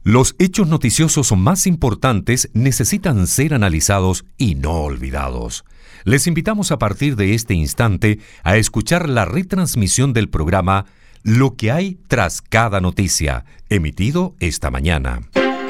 Los hechos noticiosos más importantes necesitan ser analizados y no olvidados. Les invitamos a partir de este instante a escuchar la retransmisión del programa Lo que hay tras cada noticia, emitido esta mañana.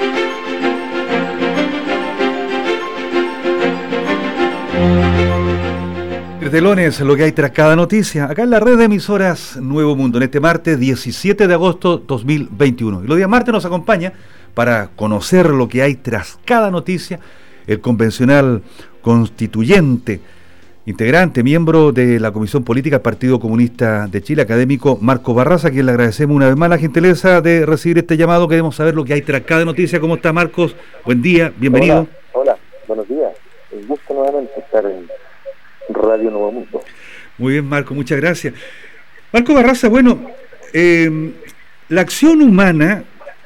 Telones, lo que hay tras cada noticia, acá en la red de emisoras Nuevo Mundo, en este martes 17 de agosto 2021. Y los días martes nos acompaña para conocer lo que hay tras cada noticia el convencional constituyente, integrante, miembro de la Comisión Política del Partido Comunista de Chile, académico Marcos Barraza, a quien le agradecemos una vez más la gentileza de recibir este llamado. Queremos saber lo que hay tras cada noticia. ¿Cómo está, Marcos? Buen día, bienvenido. Hola, buenos días. Un gusto nuevamente estar en Radio Nuevo Mundo. Muy bien, Marco, muchas gracias. Marco Barraza, bueno, la acción humana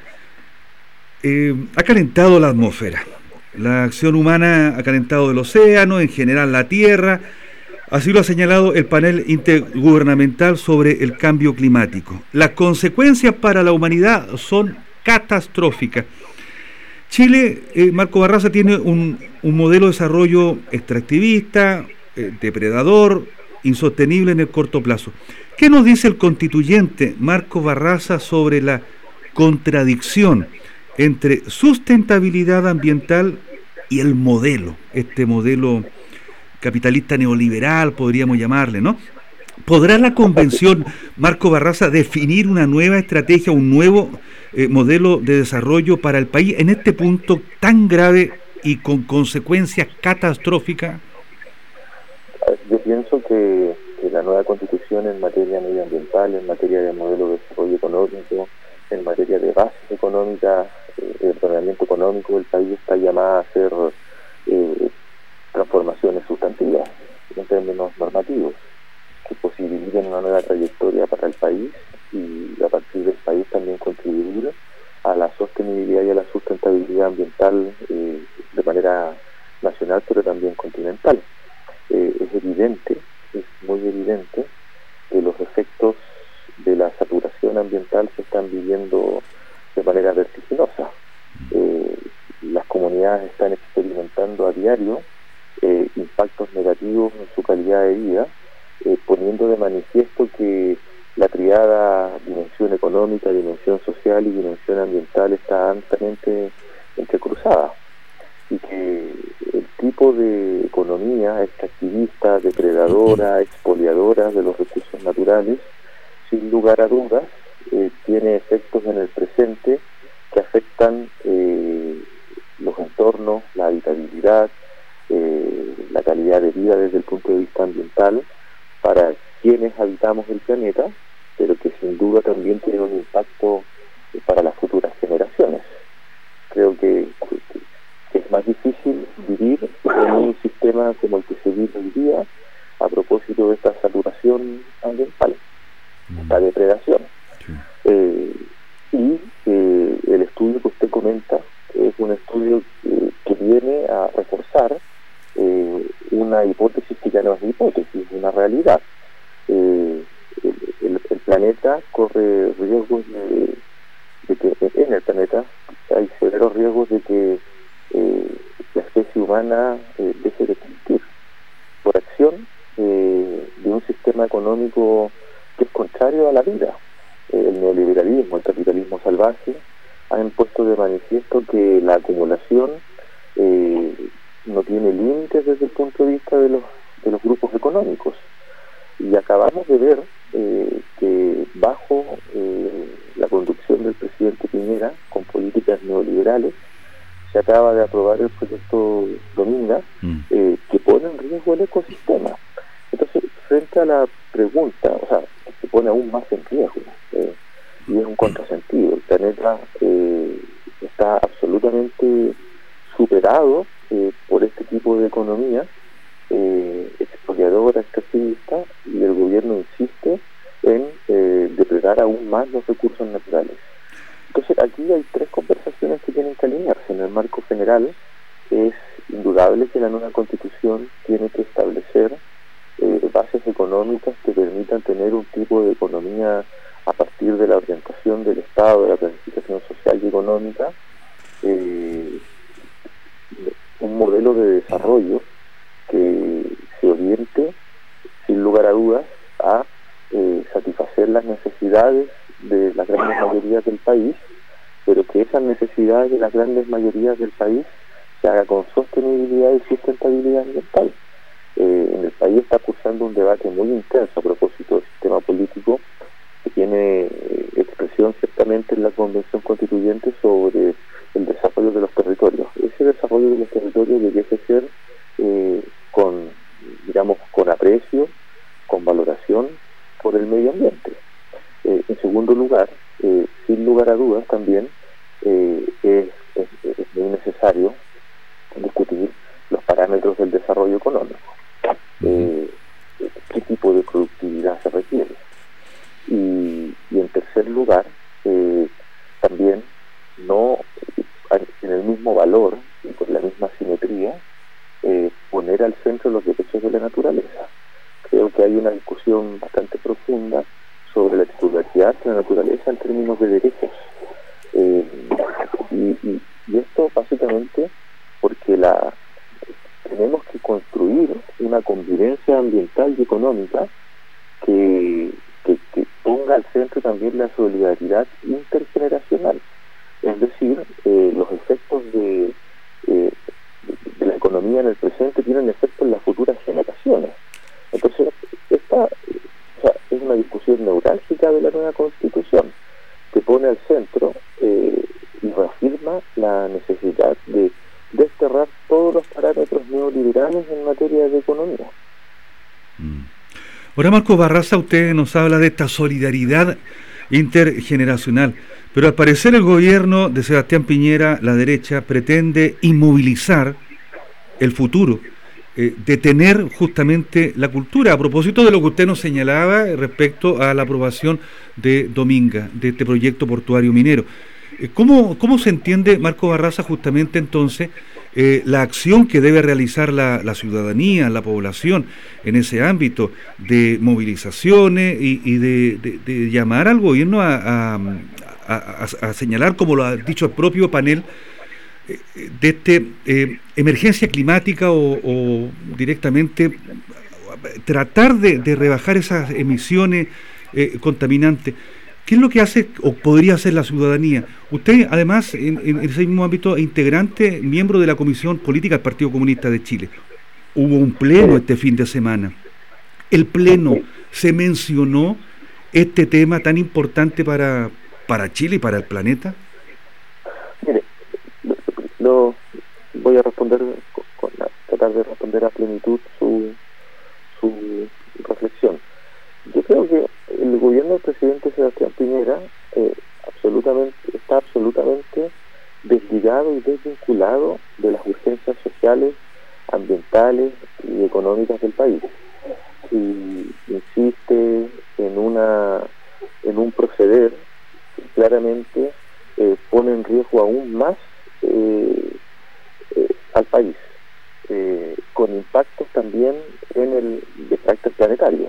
ha calentado la atmósfera. La acción humana ha calentado el océano, en general la tierra. Así lo ha señalado el panel intergubernamental sobre el cambio climático. Las consecuencias para la humanidad son catastróficas. Chile, Marco Barraza, tiene un modelo de desarrollo extractivista, depredador, insostenible en el corto plazo. ¿Qué nos dice el constituyente Marcos Barraza sobre la contradicción entre sustentabilidad ambiental y el modelo, este modelo capitalista neoliberal, podríamos llamarle, ¿no? ¿Podrá la convención, Marcos Barraza, definir una nueva estrategia, un nuevo modelo de desarrollo para el país en este punto tan grave y con consecuencias catastróficas? Yo pienso que la nueva constitución en materia medioambiental, en materia de modelo de desarrollo económico, en materia de bases económicas, el ordenamiento económico del país está llamada a hacer transformaciones sustantivas en términos normativos que posibiliten una nueva trayectoria para el país y a partir del país también contribuir a la sostenibilidad y a la sustentabilidad ambiental de manera nacional pero también continental. Es evidente, es muy evidente que los efectos de la saturación ambiental se están viviendo de manera vertiginosa. Las comunidades están experimentando a diario impactos negativos en su calidad de vida, poniendo de manifiesto que la triada dimensión económica, dimensión social y dimensión ambiental está ampliamente entrecruzada y que el tipo de economía extractivista, depredadora, expoliadora de los recursos naturales, sin lugar a dudas, tiene efectos en el presente que afectan los entornos, la habitabilidad, la calidad de vida desde el punto de vista ambiental para quienes habitamos el planeta, pero que sin duda también tiene un impacto para las futuras generaciones. Creo que es más difícil vivir en un sistema como el que se vive hoy día a propósito de esta saturación ambiental, esta depredación. Y el estudio que usted comenta es un estudio que viene a reforzar una hipótesis que ya no es hipótesis, es una realidad. El planeta corre riesgos de que en el planeta hay severos riesgos de que la especie humana deje de existir por acción de un sistema económico que es contrario a la vida. El neoliberalismo, el capitalismo salvaje han puesto de manifiesto que la acumulación no tiene límites desde el punto de vista de los grupos económicos. Y acabamos de ver que bajo la conducción del presidente Piñera, con políticas neoliberales, se acaba de aprobar el proyecto Dominga, que pone en riesgo el ecosistema. Entonces, frente a la pregunta, o sea, se pone aún más en riesgo, y es un contrasentido. El planeta está absolutamente superado por este tipo de economía expropiadora, extractivista, y el gobierno insiste en depredar aún más los recursos naturales. Entonces aquí hay tres conversaciones que tienen que alinearse. En el marco general es indudable que la nueva constitución tiene que establecer bases económicas que permitan tener un tipo de economía a partir de la orientación del Estado, de la planificación social y económica, un modelo de desarrollo que se oriente, sin lugar a dudas, a satisfacer las necesidades de las grandes mayorías del país, pero que esas necesidades de las grandes mayorías del país se haga con sostenibilidad y sustentabilidad ambiental. En el país está cursando un debate muy intenso a propósito del sistema político, que tiene expresión ciertamente en la Convención Constituyente sobre el desarrollo de los territorios. Ese desarrollo de los territorios debería ser con aprecio, con valoración por el medio ambiente. En segundo lugar, sin lugar a dudas también es muy necesario discutir los parámetros del desarrollo económico. ¿Qué tipo de productividad se requiere? Y en tercer lugar, también no en el mismo valor y por la misma simetría, poner al centro los derechos de la naturaleza. Creo que hay una discusión bastante profunda sobre la titularidad de la naturaleza en términos de derechos. Y esto básicamente porque tenemos que construir una convivencia ambiental y económica que ponga al centro también la solidaridad intergeneracional. Es decir, los efectos de la economía en el presente tienen efecto en las futuras generaciones. Entonces, esta es una discusión neurálgica de la nueva Constitución, que pone al centro y reafirma la necesidad de desterrar todos los parámetros neoliberales en materia de economía. Ahora, Marco Barraza, usted nos habla de esta solidaridad intergeneracional, pero al parecer el gobierno de Sebastián Piñera, la derecha, pretende inmovilizar el futuro, detener justamente la cultura, a propósito de lo que usted nos señalaba respecto a la aprobación de Dominga, de este proyecto portuario minero. ¿Cómo se entiende, Marco Barraza, justamente entonces la acción que debe realizar la ciudadanía, la población en ese ámbito de movilizaciones y de llamar al gobierno a señalar, como lo ha dicho el propio panel, de emergencia climática o directamente tratar de rebajar esas emisiones contaminantes? ¿Qué es lo que hace o podría hacer la ciudadanía? Usted, además, en ese mismo ámbito, es integrante, miembro de la Comisión Política del Partido Comunista de Chile. Hubo un pleno este fin de semana. El pleno se mencionó este tema tan importante para Chile y para el planeta. Mire, lo voy a responder, tratar de responder a plenitud su reflexión. Yo creo que el gobierno del presidente Sebastián Piñera está absolutamente desligado y desvinculado de las urgencias sociales, ambientales y económicas del país. Y insiste en un proceder que claramente pone en riesgo aún más al país, con impactos también de carácter planetario.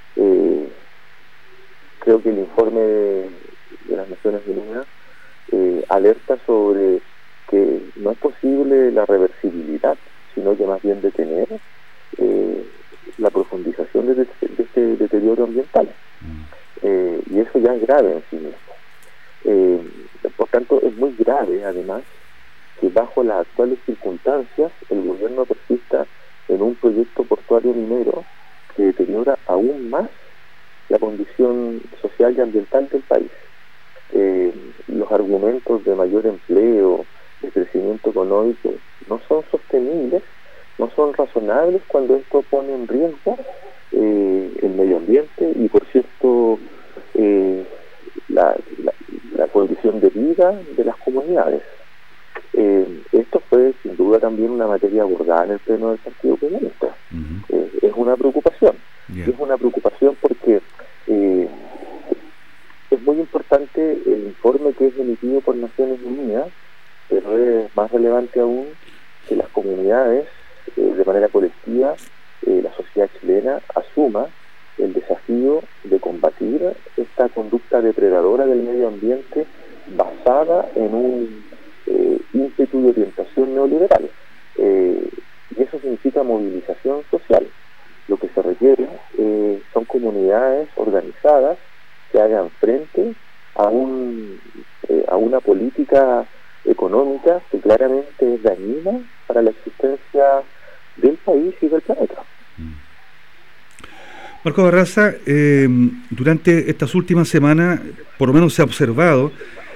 Creo que el informe de las Naciones Unidas alerta sobre que no es posible la reversibilidad, sino que más bien detener la profundización de este deterioro ambiental. Y eso ya es grave en sí mismo. Por tanto, es muy grave, además, que bajo las actuales circunstancias el gobierno persista en un proyecto portuario minero que deteriora aún más la condición social y ambiental del país. Los argumentos de mayor empleo, de crecimiento económico, no son sostenibles, no son razonables cuando esto pone en riesgo el medio ambiente y, por cierto, la condición de vida de las comunidades. Esto fue sin duda también una materia abordada en el pleno del Partido Comunista. Es una preocupación. Y es una preocupación porque es muy importante el informe que es emitido por Naciones Unidas, pero es más relevante aún que las comunidades, de manera colectiva, la sociedad chilena asuma el desafío de combatir esta conducta depredadora del medio ambiente basada en un ímpetu de orientación neoliberal. Y eso significa movilización social. Lo que se requiere son comunidades organizadas que hagan frente a una política económica que claramente es dañina para la existencia del país y del planeta. Marco Barraza, durante estas últimas semanas, por lo menos se ha observado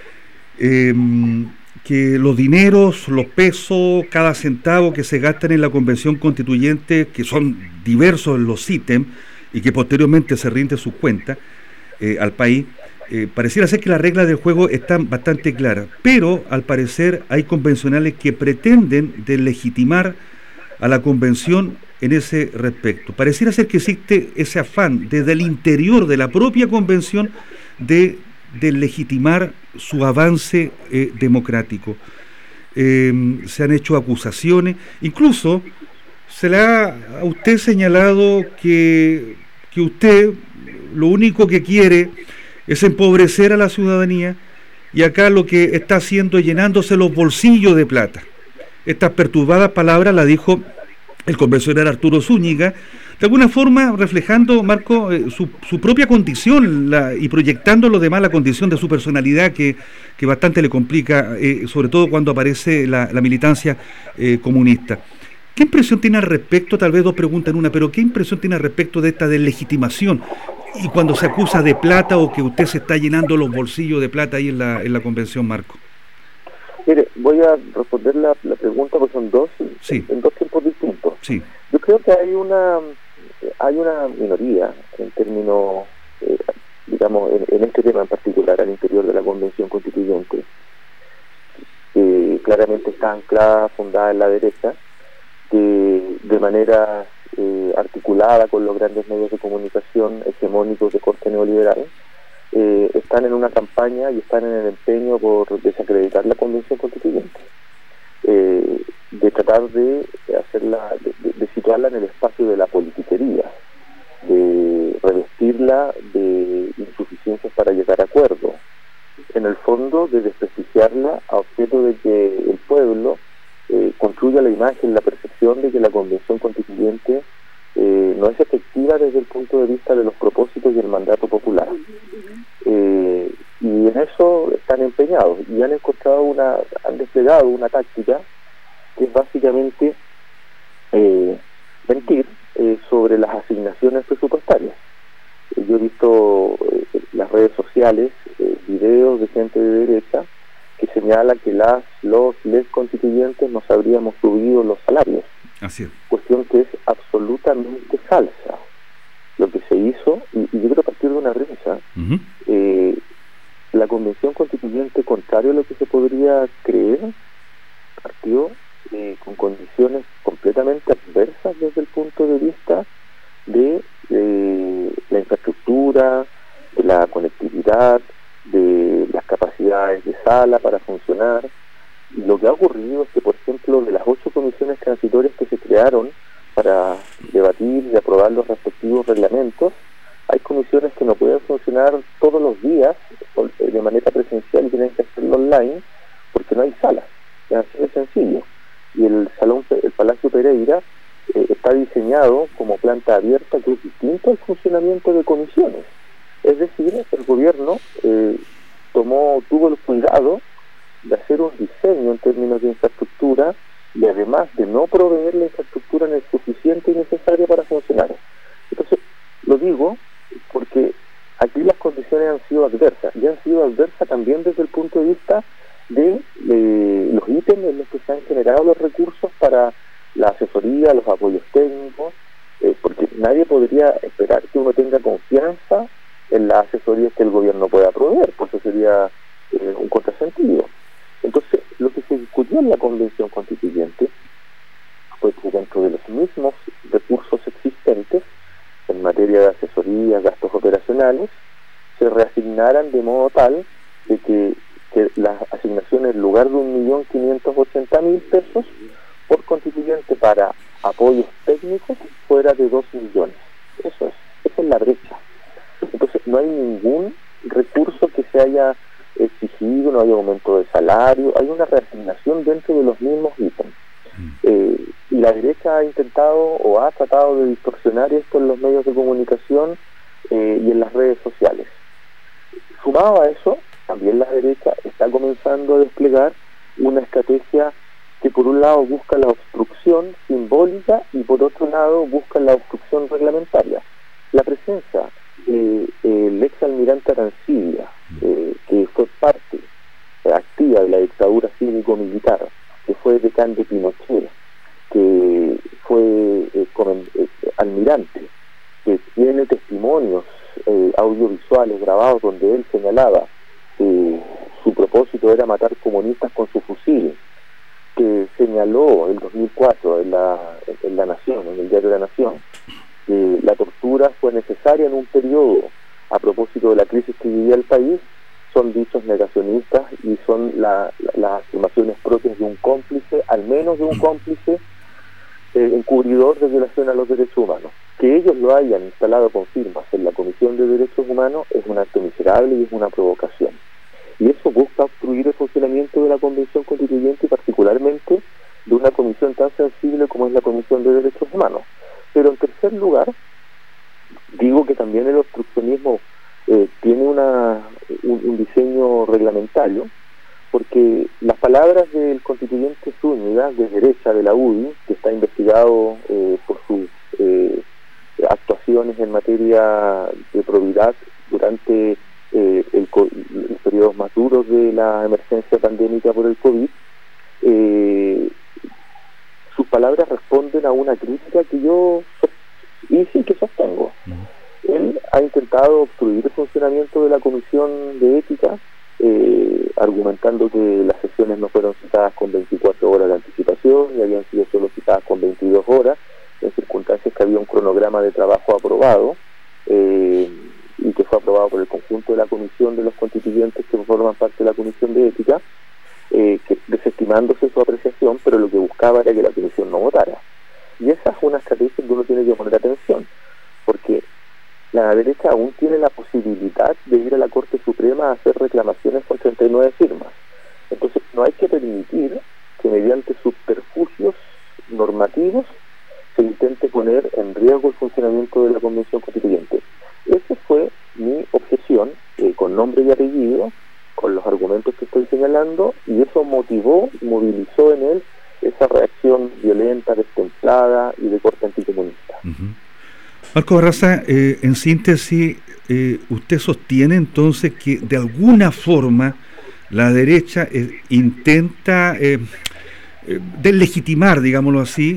que los dineros, los pesos, cada centavo que se gastan en la Convención Constituyente, que son diversos los ítems y que posteriormente se rinde sus cuentas al país, pareciera ser que las reglas del juego están bastante claras, pero al parecer hay convencionales que pretenden deslegitimar a la Convención en ese respecto. Pareciera ser que existe ese afán desde el interior de la propia Convención de legitimar su avance democrático. Se han hecho acusaciones, incluso se le ha a usted señalado que usted lo único que quiere es empobrecer a la ciudadanía, y acá lo que está haciendo es llenándose los bolsillos de plata. Estas perturbadas palabras las dijo el convencional Arturo Zúñiga, de alguna forma reflejando, Marco, su propia condición y proyectando lo demás la condición de su personalidad que bastante le complica, sobre todo cuando aparece la militancia comunista. ¿Qué impresión tiene al respecto? Tal vez dos preguntas en una, pero ¿qué impresión tiene al respecto de esta deslegitimación? Y cuando se acusa de plata o que usted se está llenando los bolsillos de plata ahí en la convención, Marco. Mire, voy a responder la pregunta porque son dos, sí, en dos tiempos distintos. Sí. Yo creo que hay una minoría en términos, digamos, en este tema en particular, al interior de la Convención Constituyente, que claramente está anclada, fundada en la derecha, que de manera articulada con los grandes medios de comunicación hegemónicos de corte neoliberal, están en una campaña y están en el empeño por desacreditar la Convención Constituyente, de tratar de hacerla, de situarla en el espacio de la politiquería, de revestirla de insuficiencias para llegar a acuerdo, en el fondo de desprestigiarla a objeto de que el pueblo construya la imagen, la percepción de que la Convención Constituyente no es efectiva desde el punto de vista de los propósitos y el mandato popular. Y en eso están empeñados y han desplegado una táctica que es básicamente mentir sobre las asignaciones presupuestarias. Yo he visto en las redes sociales videos de gente de derecha que señala que les constituyentes nos habríamos subido los salarios. Así es. Cuestión que es absolutamente falsa. Lo que se hizo, y yo quiero partir de una premisa, la Convención Constituyente, contrario a lo que se podría creer, partió con condiciones completamente adversas desde el punto de vista de la infraestructura, de la conectividad, de las capacidades de sala para funcionar. Y lo que ha ocurrido es que, por ejemplo, de las 8 comisiones transitorias que se crearon para debatir y aprobar los respectivos reglamentos, hay comisiones que no pueden funcionar todos los días de manera presencial y tienen que hacerlo online porque no hay salas. Es así de sencillo. Y el Palacio Pereira está diseñado como planta abierta, que es distinto al funcionamiento de comisiones. Es decir, el gobierno tuvo el cuidado de hacer un diseño en términos de infraestructura y además de no proveer la infraestructura suficiente y necesaria para funcionar. Entonces, lo digo porque aquí las condiciones han sido adversas, y han sido adversas también desde el punto de vista de los ítems en los que se han generado los recursos para la asesoría, los apoyos técnicos, porque nadie podría esperar que uno tenga confianza en las asesorías que el gobierno pueda proveer, pues eso sería un contrasentido. Entonces, lo que se discutió en la Convención Constituyente fue que dentro de los mismos recursos existentes en materia de asesoría, gastos operacionales, se reasignaran de modo tal de que las asignaciones, en lugar de 1.580.000 pesos por constituyente para apoyos técnicos, fuera de 2 millones. Esa es en la brecha. Entonces no hay ningún recurso que se haya exigido, no hay aumento de salario, hay una reasignación dentro de los mismos ítems. Y la derecha ha intentado o ha tratado de distorsionar esto en los medios de comunicación y en las redes sociales. Sumado a eso, también la derecha está comenzando a desplegar una estrategia que por un lado busca la obstrucción simbólica y por otro lado busca la obstrucción reglamentaria. La presencia del ex almirante Arancibia, que fue parte activa de la dictadura cívico-militar, que fue decán de Pinochet, que fue almirante, que tiene testimonios audiovisuales grabados donde él señalaba que su propósito era matar comunistas con su fusil, que señaló en 2004 en la Nación, en el diario La Nación, que la tortura fue necesaria en un periodo a propósito de la crisis que vivía el país, son dichos negacionistas y son las afirmaciones propias de un cómplice, al menos de un cómplice encubridor de violación a los derechos humanos. Que ellos lo hayan instalado con firmas en la Comisión de Derechos Humanos es un acto miserable y es una provocación. Y eso busca obstruir el funcionamiento de la Convención Constituyente y particularmente de una comisión tan sensible como es la Comisión de Derechos Humanos. Pero en tercer lugar, digo que también el obstruccionismo tiene un diseño reglamentario, porque las palabras del constituyente Zúñiga, de derecha de la UDI, que está investigado por sus actuaciones en materia de probidad durante los periodos más duros de la emergencia pandémica por el COVID, sus palabras responden a una crítica que yo hice y que sostengo. Él ha intentado obstruir el funcionamiento de la Comisión de Ética, argumentando que las sesiones no fueron citadas con 24 horas de anticipación y habían sido solo citadas con 22 horas, en circunstancias que había un cronograma de trabajo aprobado y que fue aprobado por el conjunto de la comisión de los constituyentes que forman parte de la Comisión de Ética, que desestimándose su apreciación, pero lo que buscaba era que la comisión no votara. Y esa es una estrategia que uno tiene que poner atención, porque la derecha aún tiene la posibilidad de ir a la Corte Suprema a hacer reclamaciones con 39 firmas. Entonces no hay que permitir que mediante subterfugios normativos se intente poner en riesgo el funcionamiento de la Convención Constituyente. Esa fue mi objeción, con nombre y apellido, con los argumentos que estoy señalando, y eso movilizó en él esa reacción violenta, destemplada y de corte anticomunista. Marco Barraza, en síntesis, usted sostiene entonces que de alguna forma la derecha intenta deslegitimar, digámoslo así,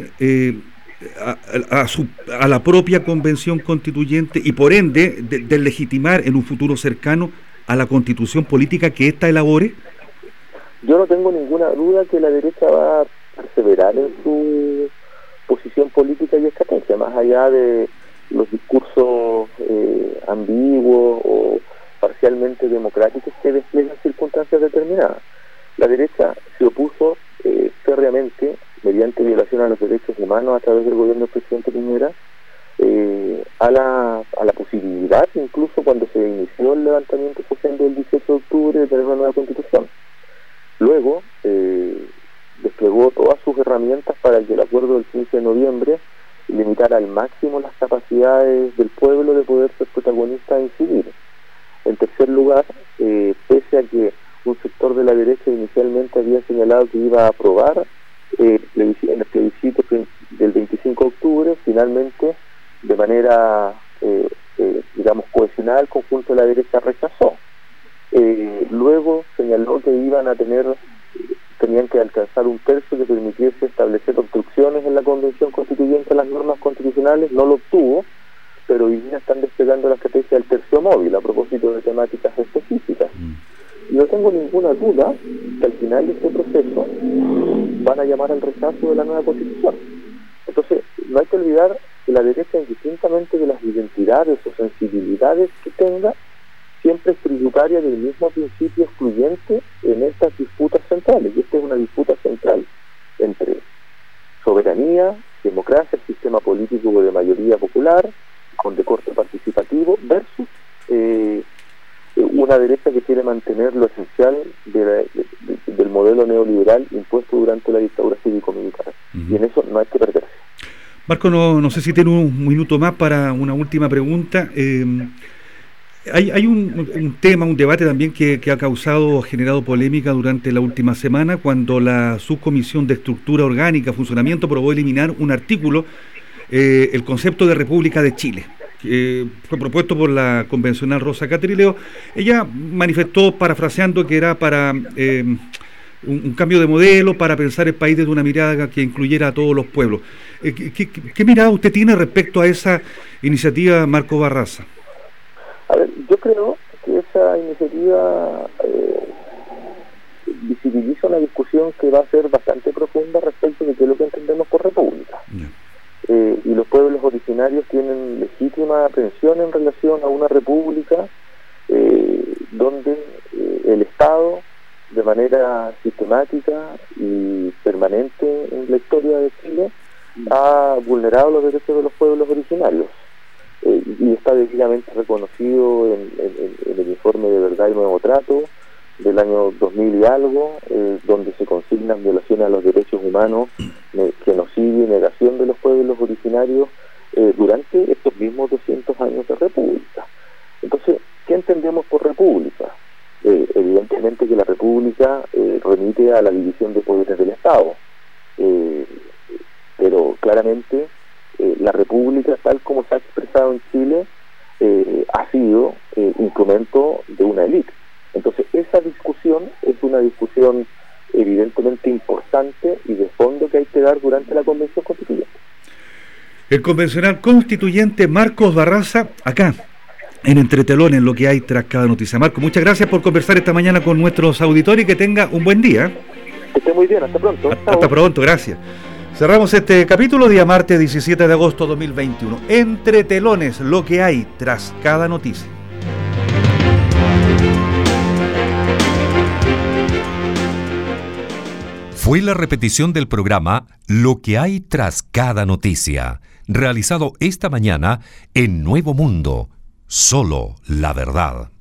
a la propia Convención Constituyente y por ende deslegitimar en un futuro cercano a la Constitución política que ésta elabore. Yo no tengo ninguna duda que la derecha va a perseverar en su posición política y estrategia, más allá de los discursos ambiguos o parcialmente democráticos que despliegan circunstancias determinadas. La derecha se opuso férreamente, mediante violación a los derechos humanos a través del gobierno del presidente Piñera, a la posibilidad, incluso cuando se inició el levantamiento social del 18 de octubre, de tener una nueva constitución. Luego desplegó todas sus herramientas para que el acuerdo del 15 de noviembre limitara al máximo las capacidades del pueblo de poder ser protagonista e incidir. En tercer lugar, pese a que un sector de la derecha inicialmente había señalado que iba a aprobar el plebiscito del 25 de octubre, finalmente, de manera, cohesionada, el conjunto de la derecha rechazó. Luego señaló que tenían que alcanzar un tercio que permitiese establecer obstrucciones en la Convención Constituyente a las normas constitucionales, no lo obtuvo, pero hoy día están desplegando la estrategia del tercio móvil a propósito de temáticas específicas. Y no tengo ninguna duda que al final de este proceso van a llamar al rechazo de la nueva Constitución. Entonces, no hay que olvidar que la derecha, indistintamente de las identidades o sensibilidades que tenga, siempre es tributaria del mismo principio excluyente en estas disputas centrales. Y esta es una disputa central entre soberanía, democracia, sistema político de mayoría popular, con de corte participativo quiere mantener lo esencial del modelo neoliberal impuesto durante la dictadura cívico-militar. Y en eso no hay que perderse. Marco, no sé si tiene un minuto más para una última pregunta. Hay un tema, un debate también que ha generado polémica durante la última semana, cuando la Subcomisión de Estructura Orgánica, Funcionamiento, aprobó eliminar un artículo, el concepto de República de Chile, que fue propuesto por la convencional Rosa Catrileo. Ella manifestó, parafraseando, que era para un cambio de modelo, para pensar el país desde una mirada que incluyera a todos los pueblos. ¿Qué mirada usted tiene respecto a esa iniciativa, Marco Barraza? A ver, yo creo que esa iniciativa visibiliza una discusión que va a ser bastante profunda respecto de qué es lo que entendemos por república. Y los pueblos originarios tienen legítima aprehensión en relación a una república donde el Estado, de manera sistemática y permanente en la historia de Chile, ha vulnerado los derechos de los pueblos originarios. Y está debidamente reconocido en el informe de Verdad y Nuevo Trato del año 2000 y algo, donde se consignan violaciones a los derechos humanos, genocidio y negación de los pueblos originarios durante estos mismos 200 años de república. Entonces, ¿qué entendemos por república? Evidentemente que la república remite a la división de poderes del Estado, pero claramente la república, tal como se ha expresado en Chile, ha sido instrumento de una élite. Entonces, esa discusión es una discusión evidentemente importante y de fondo que hay que dar durante la Convención Constituyente. El convencional constituyente Marcos Barraza, acá en Entre Telones, lo que hay tras cada noticia. Marco, muchas gracias por conversar esta mañana con nuestros auditores y que tenga un buen día. Que esté muy bien, hasta pronto. Hasta pronto, gracias. Cerramos este capítulo día martes 17 de agosto 2021. Entre Telones, lo que hay tras cada noticia. Fue la repetición del programa Lo que hay tras cada noticia, realizado esta mañana en Nuevo Mundo. Solo la verdad.